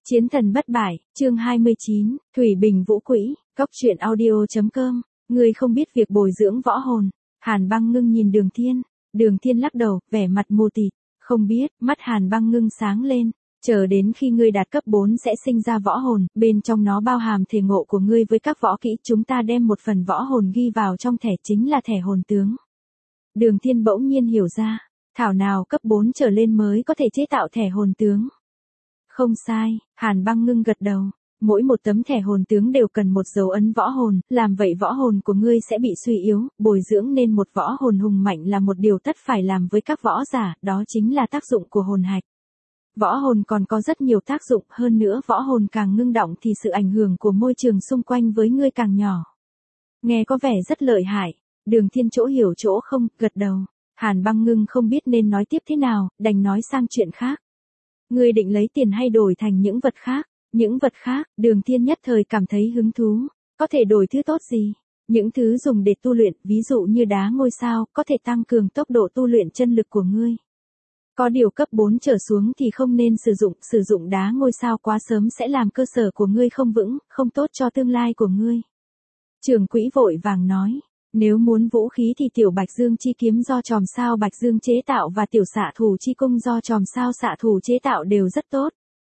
Chiến thần bất bại, chương 29, Thủy Bình Vũ Quỹ, Cốc truyện audio.com, ngươi không biết việc bồi dưỡng võ hồn. Hàn Băng Ngưng nhìn Đường Thiên lắc đầu, vẻ mặt mù tịt, không biết, mắt Hàn Băng Ngưng sáng lên, chờ đến khi ngươi đạt cấp 4 sẽ sinh ra võ hồn, bên trong nó bao hàm thể ngộ của ngươi với các võ kỹ, chúng ta đem một phần võ hồn ghi vào trong thẻ chính là thẻ hồn tướng. Đường Thiên bỗng nhiên hiểu ra, thảo nào cấp 4 trở lên mới có thể chế tạo thẻ hồn tướng. Không sai, Hàn Băng Ngưng gật đầu, mỗi một tấm thẻ hồn tướng đều cần một dấu ấn võ hồn, làm vậy võ hồn của ngươi sẽ bị suy yếu, bồi dưỡng nên một võ hồn hùng mạnh là một điều tất phải làm với các võ giả, đó chính là tác dụng của hồn hạch. Võ hồn còn có rất nhiều tác dụng, hơn nữa võ hồn càng ngưng động thì sự ảnh hưởng của môi trường xung quanh với ngươi càng nhỏ. Nghe có vẻ rất lợi hại, Đường Thiên chỗ hiểu chỗ không, gật đầu. Hàn Băng Ngưng không biết nên nói tiếp thế nào, đành nói sang chuyện khác. Ngươi định lấy tiền hay đổi thành những vật khác? Những vật khác, Đường Thiên nhất thời cảm thấy hứng thú. Có thể đổi thứ tốt gì? Những thứ dùng để tu luyện, ví dụ như đá ngôi sao, có thể tăng cường tốc độ tu luyện chân lực của ngươi. Có điều cấp 4 trở xuống thì không nên sử dụng đá ngôi sao quá sớm sẽ làm cơ sở của ngươi không vững, không tốt cho tương lai của ngươi. Trưởng quỹ vội vàng nói, nếu muốn vũ khí thì tiểu Bạch Dương chi kiếm do chòm sao Bạch Dương chế tạo và tiểu xạ thủ chi cung do chòm sao xạ thủ chế tạo đều rất tốt.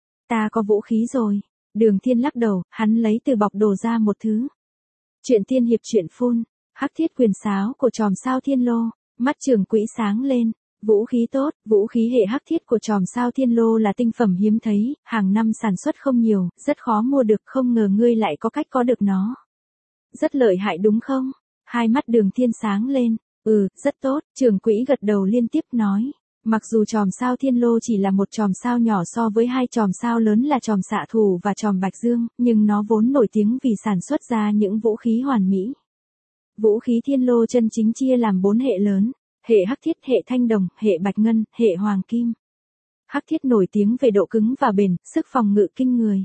Ta có vũ khí rồi. Đường Thiên lắc đầu, hắn lấy từ bọc đồ ra một thứ. Truyện tiên hiệp truyện phun, Hắc Thiết Quyền Sáo của chòm sao Thiên Lô, mắt trưởng quỹ sáng lên. Vũ khí tốt, vũ khí hệ hắc thiết của chòm sao Thiên Lô là tinh phẩm hiếm thấy, hàng năm sản xuất không nhiều, rất khó mua được, không ngờ ngươi lại có cách có được nó. Rất lợi hại đúng không? Hai mắt Đường Thiên sáng lên, rất tốt, trưởng quỹ gật đầu liên tiếp nói. Mặc dù chòm sao Thiên Lô chỉ là một chòm sao nhỏ so với hai chòm sao lớn là chòm xạ thủ và chòm Bạch Dương, nhưng nó vốn nổi tiếng vì sản xuất ra những vũ khí hoàn mỹ. Vũ khí Thiên Lô chân chính chia làm 4 hệ lớn. Hệ hắc thiết, hệ thanh đồng, hệ bạch ngân, hệ hoàng kim. Hắc thiết nổi tiếng về độ cứng và bền, sức phòng ngự kinh người.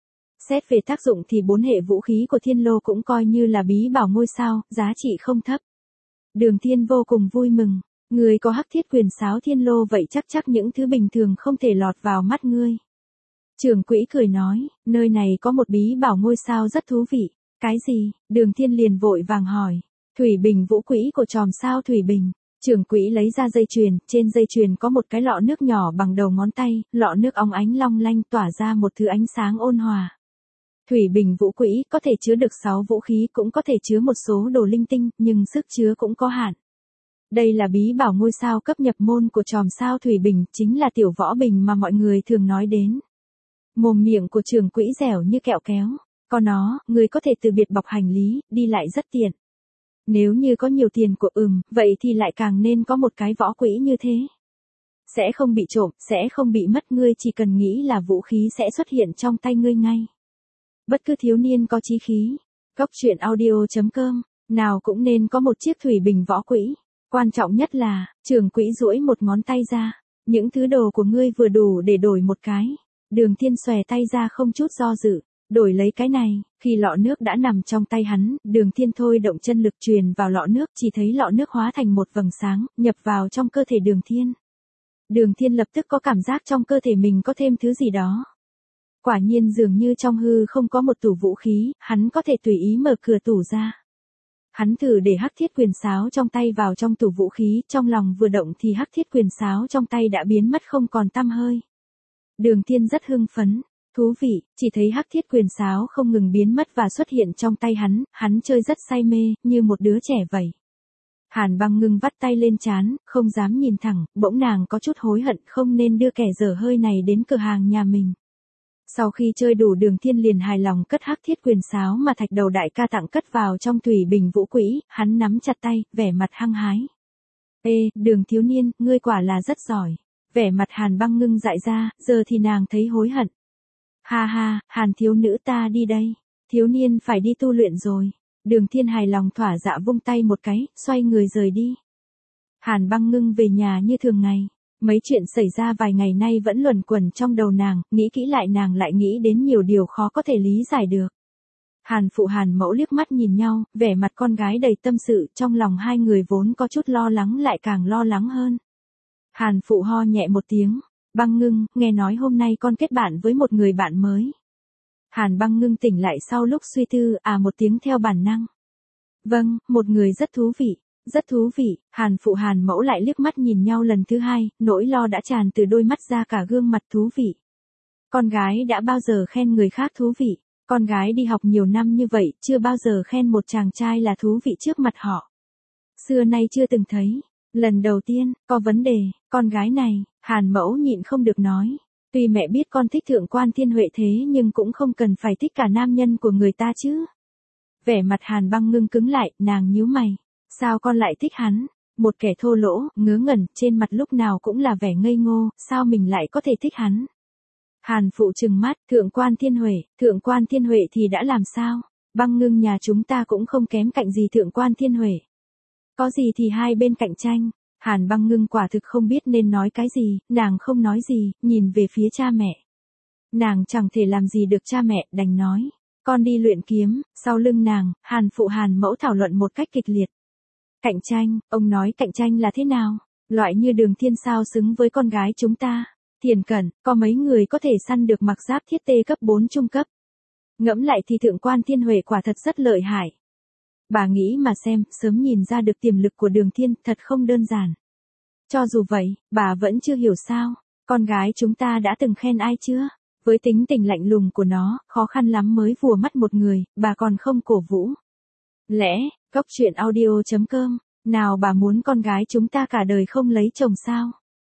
Xét về tác dụng thì 4 hệ vũ khí của Thiên Lô cũng coi như là bí bảo ngôi sao, giá trị không thấp. Đường Thiên vô cùng vui mừng, người có hắc thiết quyền sáo Thiên Lô vậy chắc những thứ bình thường không thể lọt vào mắt ngươi. Trưởng quỹ cười nói, nơi này có một bí bảo ngôi sao rất thú vị. Cái gì? Đường Thiên liền vội vàng hỏi. Thủy Bình Vũ Quỹ của chòm sao Thủy Bình. Trưởng quỹ lấy ra dây chuyền, trên dây chuyền có một cái lọ nước nhỏ bằng đầu ngón tay, lọ nước óng ánh long lanh tỏa ra một thứ ánh sáng ôn hòa. Thủy Bình Vũ Quỹ có thể chứa được 6 vũ khí, cũng có thể chứa một số đồ linh tinh, nhưng sức chứa cũng có hạn. Đây là bí bảo ngôi sao cấp nhập môn của chòm sao Thủy Bình, chính là tiểu võ bình mà mọi người thường nói đến. Mồm miệng của trưởng quỹ dẻo như kẹo kéo, có nó, người có thể từ biệt bọc hành lý, đi lại rất tiện. Nếu như có nhiều tiền của vậy thì lại càng nên có một cái võ quỹ như thế. Sẽ không bị trộm, sẽ không bị mất, ngươi chỉ cần nghĩ là vũ khí sẽ xuất hiện trong tay ngươi ngay. Bất cứ thiếu niên có chí khí, Cốc truyện audio.com, nào cũng nên có một chiếc Thủy Bình võ quỹ. Quan trọng nhất là, trưởng quỹ duỗi một ngón tay ra, những thứ đồ của ngươi vừa đủ để đổi một cái. Đường Thiên xòe tay ra không chút do dự. Đổi lấy cái này, khi lọ nước đã nằm trong tay hắn, Đường Thiên thôi động chân lực truyền vào lọ nước, chỉ thấy lọ nước hóa thành một vầng sáng, nhập vào trong cơ thể Đường Thiên. Đường Thiên lập tức có cảm giác trong cơ thể mình có thêm thứ gì đó. Quả nhiên dường như trong hư không có một tủ vũ khí, hắn có thể tùy ý mở cửa tủ ra. Hắn thử để hắc thiết quyền sáo trong tay vào trong tủ vũ khí, trong lòng vừa động thì hắc thiết quyền sáo trong tay đã biến mất không còn tăm hơi. Đường Thiên rất hưng phấn. Thú vị, chỉ thấy hắc thiết quyền sáo không ngừng biến mất và xuất hiện trong tay hắn chơi rất say mê, như một đứa trẻ vậy. Hàn Băng Ngưng vắt tay lên trán, không dám nhìn thẳng, bỗng nàng có chút hối hận không nên đưa kẻ dở hơi này đến cửa hàng nhà mình. Sau khi chơi đủ, Đường Thiên liền hài lòng cất hắc thiết quyền sáo mà Thạch Đầu đại ca tặng cất vào trong Thủy Bình Vũ Quỹ, hắn nắm chặt tay, vẻ mặt hăng hái. Đường thiếu niên, ngươi quả là rất giỏi. Vẻ mặt Hàn Băng Ngưng dại ra, giờ thì nàng thấy hối hận. Ha ha, Hàn thiếu nữ ta đi đây. Thiếu niên phải đi tu luyện rồi. Đường Thiên hài lòng thỏa dạ vung tay một cái, xoay người rời đi. Hàn Băng Ngưng về nhà như thường ngày. Mấy chuyện xảy ra vài ngày nay vẫn luẩn quẩn trong đầu nàng, nghĩ kỹ lại nàng lại nghĩ đến nhiều điều khó có thể lý giải được. Hàn phụ Hàn mẫu liếc mắt nhìn nhau, vẻ mặt con gái đầy tâm sự, trong lòng hai người vốn có chút lo lắng lại càng lo lắng hơn. Hàn phụ ho nhẹ một tiếng. Băng Ngưng, nghe nói hôm nay con kết bạn với một người bạn mới. Hàn Băng Ngưng tỉnh lại sau lúc suy tư, một tiếng theo bản năng. Vâng, một người rất thú vị. Rất thú vị, Hàn Phụ Hàn Mẫu lại liếc mắt nhìn nhau lần thứ hai, nỗi lo đã tràn từ đôi mắt ra cả gương mặt thú vị. Con gái đã bao giờ khen người khác thú vị, con gái đi học nhiều năm như vậy, chưa bao giờ khen một chàng trai là thú vị trước mặt họ. Xưa nay chưa từng thấy, lần đầu tiên, có vấn đề, con gái này, Hàn Mẫu nhịn không được nói. Tuy mẹ biết con thích Thượng Quan Thiên Huệ thế nhưng cũng không cần phải thích cả nam nhân của người ta chứ. Vẻ mặt Hàn Băng Ngưng cứng lại, nàng nhíu mày. Sao con lại thích hắn? Một kẻ thô lỗ, ngớ ngẩn, trên mặt lúc nào cũng là vẻ ngây ngô, sao mình lại có thể thích hắn? Hàn Phụ trừng mắt, Thượng Quan Thiên Huệ thì đã làm sao? Băng Ngưng nhà chúng ta cũng không kém cạnh gì Thượng Quan Thiên Huệ. Có gì thì hai bên cạnh tranh. Hàn Băng Ngưng quả thực không biết nên nói cái gì, nàng không nói gì, nhìn về phía cha mẹ. Nàng chẳng thể làm gì được cha mẹ, đành nói. Con đi luyện kiếm, sau lưng nàng, Hàn Phụ Hàn Mẫu thảo luận một cách kịch liệt. Cạnh tranh, ông nói cạnh tranh là thế nào? Loại như Đường Thiên sao xứng với con gái chúng ta? Thiền Cẩn, có mấy người có thể săn được mặc giáp thiết tê cấp 4 trung cấp? Ngẫm lại thì Thượng Quan Thiên Huệ quả thật rất lợi hại. Bà nghĩ mà xem, sớm nhìn ra được tiềm lực của Đường Thiên, thật không đơn giản. Cho dù vậy, bà vẫn chưa hiểu sao, con gái chúng ta đã từng khen ai chưa? Với tính tình lạnh lùng của nó, khó khăn lắm mới vùa mắt một người, bà còn không cổ vũ. Lẽ, Góc Truyện Audio.com, nào bà muốn con gái chúng ta cả đời không lấy chồng sao?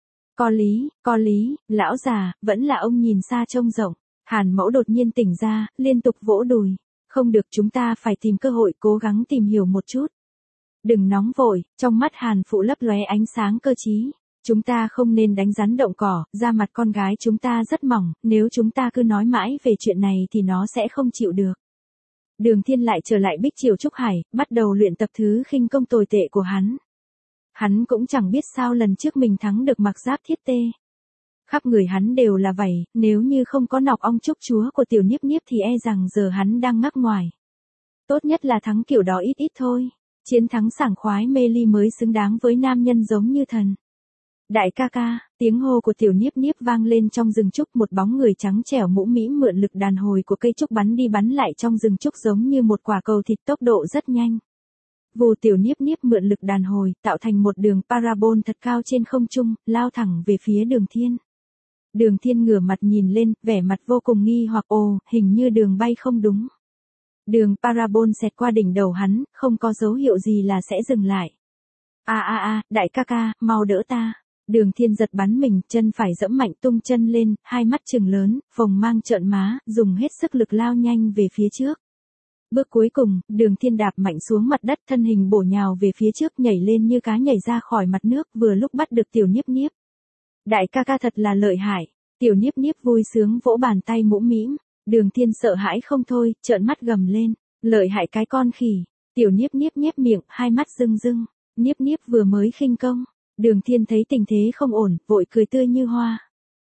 Có lý, lão già, vẫn là ông nhìn xa trông rộng. Hàn Mẫu đột nhiên tỉnh ra, liên tục vỗ đùi. Không được, chúng ta phải tìm cơ hội, cố gắng tìm hiểu một chút. Đừng nóng vội, trong mắt Hàn Phụ lấp lóe ánh sáng cơ trí. Chúng ta không nên đánh rắn động cỏ, da mặt con gái chúng ta rất mỏng, nếu chúng ta cứ nói mãi về chuyện này thì nó sẽ không chịu được. Đường Thiên lại trở lại Bích Triều Trúc Hải, bắt đầu luyện tập thứ khinh công tồi tệ của hắn. Hắn cũng chẳng biết sao lần trước mình thắng được mặc giáp thiết tê. Khắp người hắn đều là vảy, nếu như không có nọc ong trúc chúa của Tiểu Niếp Niếp thì e rằng giờ hắn đang ngắc ngoài. Tốt nhất là thắng kiểu đó ít ít thôi. Chiến thắng sảng khoái mê ly mới xứng đáng với nam nhân giống như thần. Đại ca ca, tiếng hô của Tiểu Niếp Niếp vang lên trong rừng trúc, một bóng người trắng trẻo mũ mĩm mượn lực đàn hồi của cây trúc bắn đi bắn lại trong rừng trúc giống như một quả cầu thịt, tốc độ rất nhanh. Vù, Tiểu Niếp Niếp mượn lực đàn hồi, tạo thành một đường parabol thật cao trên không trung, lao thẳng về phía Đường Thiên. Đường Thiên ngửa mặt nhìn lên, vẻ mặt vô cùng nghi hoặc, hình như đường bay không đúng. Đường parabol xẹt qua đỉnh đầu hắn, không có dấu hiệu gì là sẽ dừng lại. Đại ca ca, mau đỡ ta. Đường Thiên giật bắn mình, chân phải giẫm mạnh tung chân lên, hai mắt trừng lớn, phồng mang trợn má, dùng hết sức lực lao nhanh về phía trước. Bước cuối cùng, Đường Thiên đạp mạnh xuống mặt đất, thân hình bổ nhào về phía trước, nhảy lên như cá nhảy ra khỏi mặt nước, vừa lúc bắt được Tiểu Niếp Niếp. Đại ca ca thật là lợi hại. Tiểu Niếp Niếp vui sướng vỗ bàn tay mũm mĩm. Đường Thiên sợ hãi không thôi, trợn mắt gầm lên. Lợi hại cái con khỉ. Tiểu Niếp Niếp nhếch miệng, hai mắt rưng rưng. Niếp Niếp vừa mới khinh công. Đường Thiên thấy tình thế không ổn, vội cười tươi như hoa.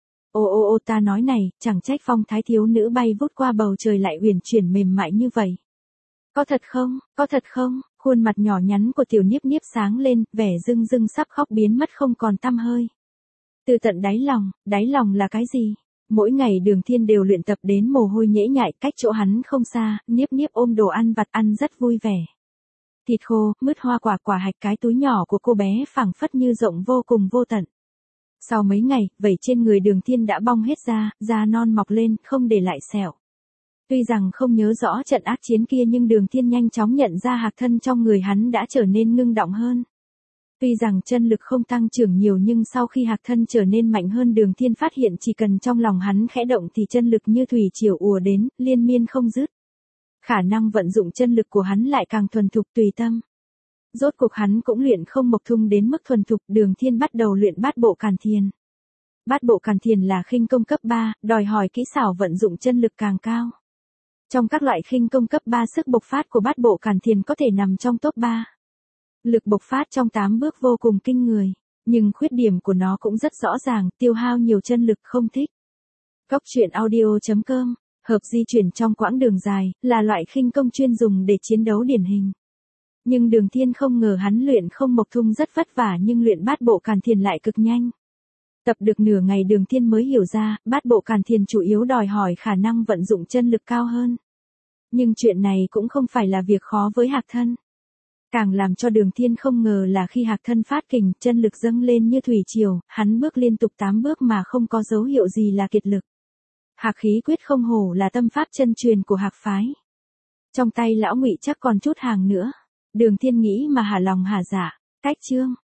Ta nói này, chẳng trách phong thái thiếu nữ bay vút qua bầu trời lại uyển chuyển mềm mại như vậy. Có thật không? Khuôn mặt nhỏ nhắn của Tiểu Niếp Niếp sáng lên, vẻ rưng rưng sắp khóc biến mất không còn tăm hơi. Từ tận đáy lòng là cái gì? Mỗi ngày Đường Thiên đều luyện tập đến mồ hôi nhễ nhại, cách chỗ hắn không xa, Niếp Niếp ôm đồ ăn vặt ăn rất vui vẻ. Thịt khô, mứt hoa quả, quả hạch, cái túi nhỏ của cô bé phảng phất như rộng vô cùng vô tận. Sau mấy ngày, vảy trên người Đường Thiên đã bong hết ra, da non mọc lên, không để lại sẹo. Tuy rằng không nhớ rõ trận ác chiến kia nhưng Đường Thiên nhanh chóng nhận ra hạc thân trong người hắn đã trở nên ngưng đọng hơn. Tuy rằng chân lực không tăng trưởng nhiều nhưng sau khi hạc thân trở nên mạnh hơn, Đường Thiên phát hiện chỉ cần trong lòng hắn khẽ động thì chân lực như thủy triều ùa đến, liên miên không dứt. Khả năng vận dụng chân lực của hắn lại càng thuần thục tùy tâm. Rốt cuộc hắn cũng luyện không mộc thung đến mức thuần thục, Đường Thiên bắt đầu luyện bát bộ càn thiền. Bát bộ càn thiền là khinh công cấp 3, đòi hỏi kỹ xảo vận dụng chân lực càng cao. Trong các loại khinh công cấp 3, sức bộc phát của bát bộ càn thiền có thể nằm trong top 3. Lực bộc phát trong 8 bước vô cùng kinh người, nhưng khuyết điểm của nó cũng rất rõ ràng, tiêu hao nhiều chân lực, không thích. Góc Truyện Audio.com, hợp di chuyển trong quãng đường dài, là loại khinh công chuyên dùng để chiến đấu điển hình. Nhưng Đường Thiên không ngờ hắn luyện không mộc thung rất vất vả nhưng luyện bát bộ càn thiền lại cực nhanh. Tập được nửa ngày Đường Thiên mới hiểu ra, bát bộ càn thiền chủ yếu đòi hỏi khả năng vận dụng chân lực cao hơn. Nhưng chuyện này cũng không phải là việc khó với Hạc Thân. Càng làm cho Đường Thiên không ngờ là khi Hạc Thân phát kình, chân lực dâng lên như thủy triều, hắn bước liên tục 8 bước mà không có dấu hiệu gì là kiệt lực. Hạc khí quyết không hổ là tâm pháp chân truyền của Hạc phái. Trong tay lão Ngụy chắc còn chút hàng nữa. Đường Thiên nghĩ mà hả lòng hả dạ. Cách chương